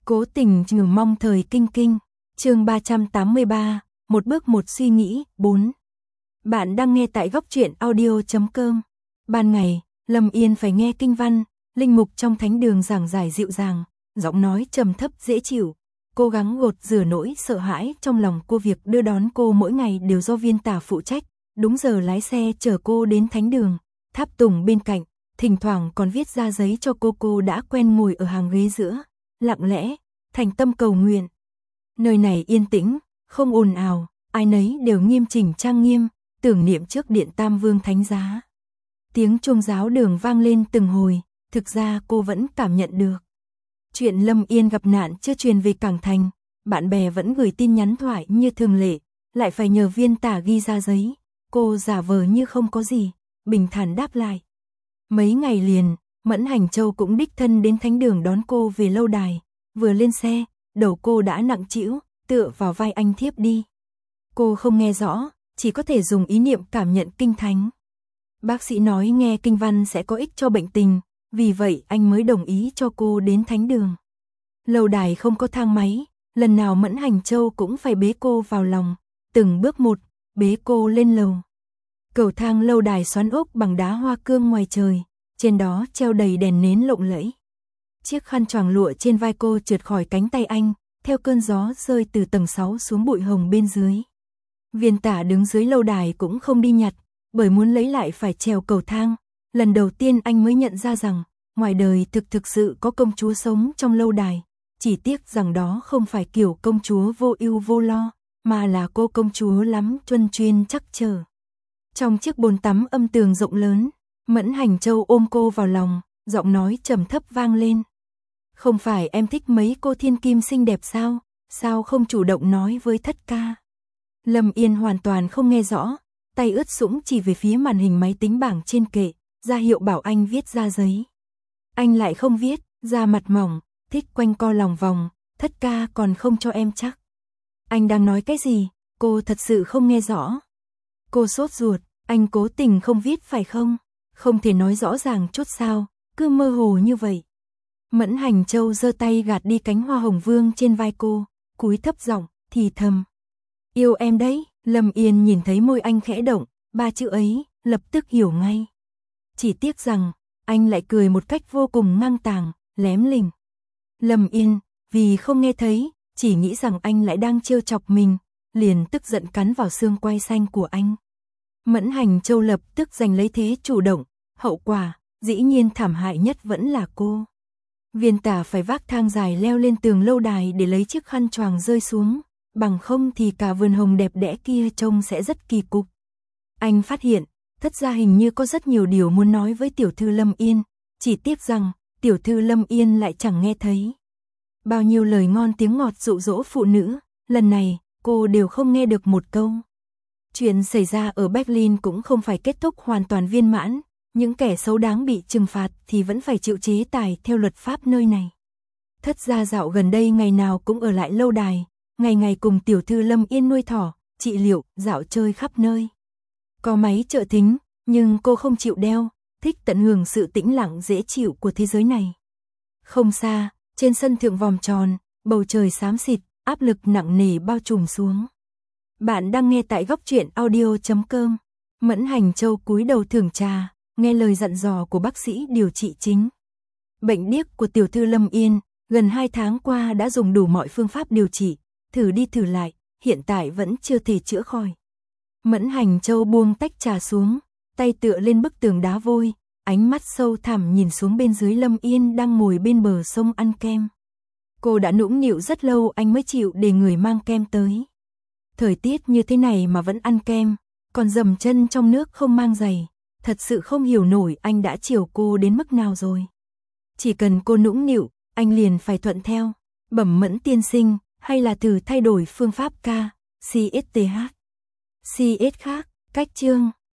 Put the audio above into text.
Cố tình trừ mong thời kinh kinh. Chương 383, một bước một suy nghĩ. 4. Bạn đang nghe tại góc truyện audio.com. Ban ngày, Lâm Yên phải nghe kinh văn, linh mục trong thánh đường giảng giải dịu dàng, giọng nói trầm thấp dễ chịu, cố gắng gột rửa nỗi sợ hãi trong lòng cô. Việc đưa đón cô mỗi ngày đều do Viên Tả phụ trách, đúng giờ lái xe chở cô đến thánh đường, tháp tùng bên cạnh, thỉnh thoảng còn viết ra giấy cho cô đã quen ngồi ở hàng ghế giữa, lặng lẽ, thành tâm cầu nguyện. Nơi này yên tĩnh, không ồn ào, ai nấy đều nghiêm chỉnh trang nghiêm, tưởng niệm trước điện Tam Vương Thánh Giá. Tiếng chuông giáo đường vang lên từng hồi, thực ra cô vẫn cảm nhận được. Chuyện Lâm Yên gặp nạn chưa truyền về Cảng Thành, bạn bè vẫn gửi tin nhắn thoại như thường lệ, lại phải nhờ Viên Tả ghi ra giấy, cô giả vờ như không có gì, bình thản đáp lại. Mấy ngày liền, Mẫn Hành Châu cũng đích thân đến thánh đường đón cô về lâu đài, vừa lên xe, đầu cô đã nặng trĩu, tựa vào vai anh thiếp đi. Cô không nghe rõ, chỉ có thể dùng ý niệm cảm nhận kinh thánh. Bác sĩ nói nghe kinh văn sẽ có ích cho bệnh tình, vì vậy anh mới đồng ý cho cô đến thánh đường. Lâu đài không có thang máy, lần nào Mẫn Hành Châu cũng phải bế cô vào lòng, từng bước một, bế cô lên lầu. Cầu thang lâu đài xoắn ốc bằng đá hoa cương ngoài trời, trên đó treo đầy đèn nến lộng lẫy. Chiếc khăn choàng lụa trên vai cô trượt khỏi cánh tay anh, theo cơn gió rơi từ tầng 6 xuống bụi hồng bên dưới. Viên Tả đứng dưới lâu đài cũng không đi nhặt, bởi muốn lấy lại phải trèo cầu thang. Lần đầu tiên anh mới nhận ra rằng, ngoài đời thực sự có công chúa sống trong lâu đài, chỉ tiếc rằng đó không phải kiểu công chúa vô ưu vô lo, mà là cô công chúa lắm truân chuyên chắc chờ. Trong chiếc bồn tắm âm tường rộng lớn, Mẫn Hành Châu ôm cô vào lòng, giọng nói trầm thấp vang lên. Không phải em thích mấy cô thiên kim xinh đẹp sao, sao không chủ động nói với thất ca? Lâm Yên hoàn toàn không nghe rõ, tay ướt sũng chỉ về phía màn hình máy tính bảng trên kệ, ra hiệu bảo anh viết ra giấy. Anh lại không viết, da mặt mỏng, thích quanh co lòng vòng, thất ca còn không cho em chắc. Anh đang nói cái gì, cô thật sự không nghe rõ. Cô sốt ruột, anh cố tình không viết phải không? Không thể nói rõ ràng chút sao, cứ mơ hồ như vậy. Mẫn Hành Châu giơ tay gạt đi cánh hoa hồng vương trên vai cô, cúi thấp giọng, thì thầm. Yêu em đấy. Lâm Yên nhìn thấy môi anh khẽ động, ba chữ ấy, lập tức hiểu ngay. Chỉ tiếc rằng, anh lại cười một cách vô cùng ngang tàng, lém lỉnh. Lâm Yên, vì không nghe thấy, chỉ nghĩ rằng anh lại đang trêu chọc mình, liền tức giận cắn vào xương quai xanh của anh. Mẫn Hành Châu lập tức giành lấy thế chủ động, hậu quả, dĩ nhiên thảm hại nhất vẫn là cô. Viên Tả phải vác thang dài leo lên tường lâu đài để lấy chiếc khăn choàng rơi xuống, bằng không thì cả vườn hồng đẹp đẽ kia trông sẽ rất kỳ cục. Anh phát hiện, thất gia hình như có rất nhiều điều muốn nói với tiểu thư Lâm Yên, chỉ tiếc rằng, tiểu thư Lâm Yên lại chẳng nghe thấy. Bao nhiêu lời ngon tiếng ngọt dụ dỗ phụ nữ, lần này, cô đều không nghe được một câu. Chuyện xảy ra ở Berlin cũng không phải kết thúc hoàn toàn viên mãn, những kẻ xấu đáng bị trừng phạt thì vẫn phải chịu chế tài theo luật pháp nơi này. Thất gia dạo gần đây ngày nào cũng ở lại lâu đài, ngày ngày cùng tiểu thư Lâm Yên nuôi thỏ, trị liệu, dạo chơi khắp nơi. Có máy trợ thính, nhưng cô không chịu đeo, thích tận hưởng sự tĩnh lặng dễ chịu của thế giới này. Không xa, trên sân thượng vòm tròn, bầu trời xám xịt, áp lực nặng nề bao trùm xuống. Bạn đang nghe tại góc truyện audio.com. Mẫn Hành Châu cúi đầu thưởng trà, nghe lời dặn dò của bác sĩ điều trị chính. Bệnh điếc của tiểu thư Lâm Yên, gần 2 tháng qua đã dùng đủ mọi phương pháp điều trị, thử đi thử lại, hiện tại vẫn chưa thể chữa khỏi. Mẫn Hành Châu buông tách trà xuống, tay tựa lên bức tường đá vôi, ánh mắt sâu thẳm nhìn xuống bên dưới Lâm Yên đang ngồi bên bờ sông ăn kem. Cô đã nũng nịu rất lâu anh mới chịu để người mang kem tới. Thời tiết như thế này mà vẫn ăn kem, còn dầm chân trong nước không mang giày, thật sự không hiểu nổi anh đã chiều cô đến mức nào rồi. Chỉ cần cô nũng nịu, anh liền phải thuận theo. Bẩm Mẫn tiên sinh, hay là thử thay đổi phương pháp ca, CSTH. CS khác, cách chương.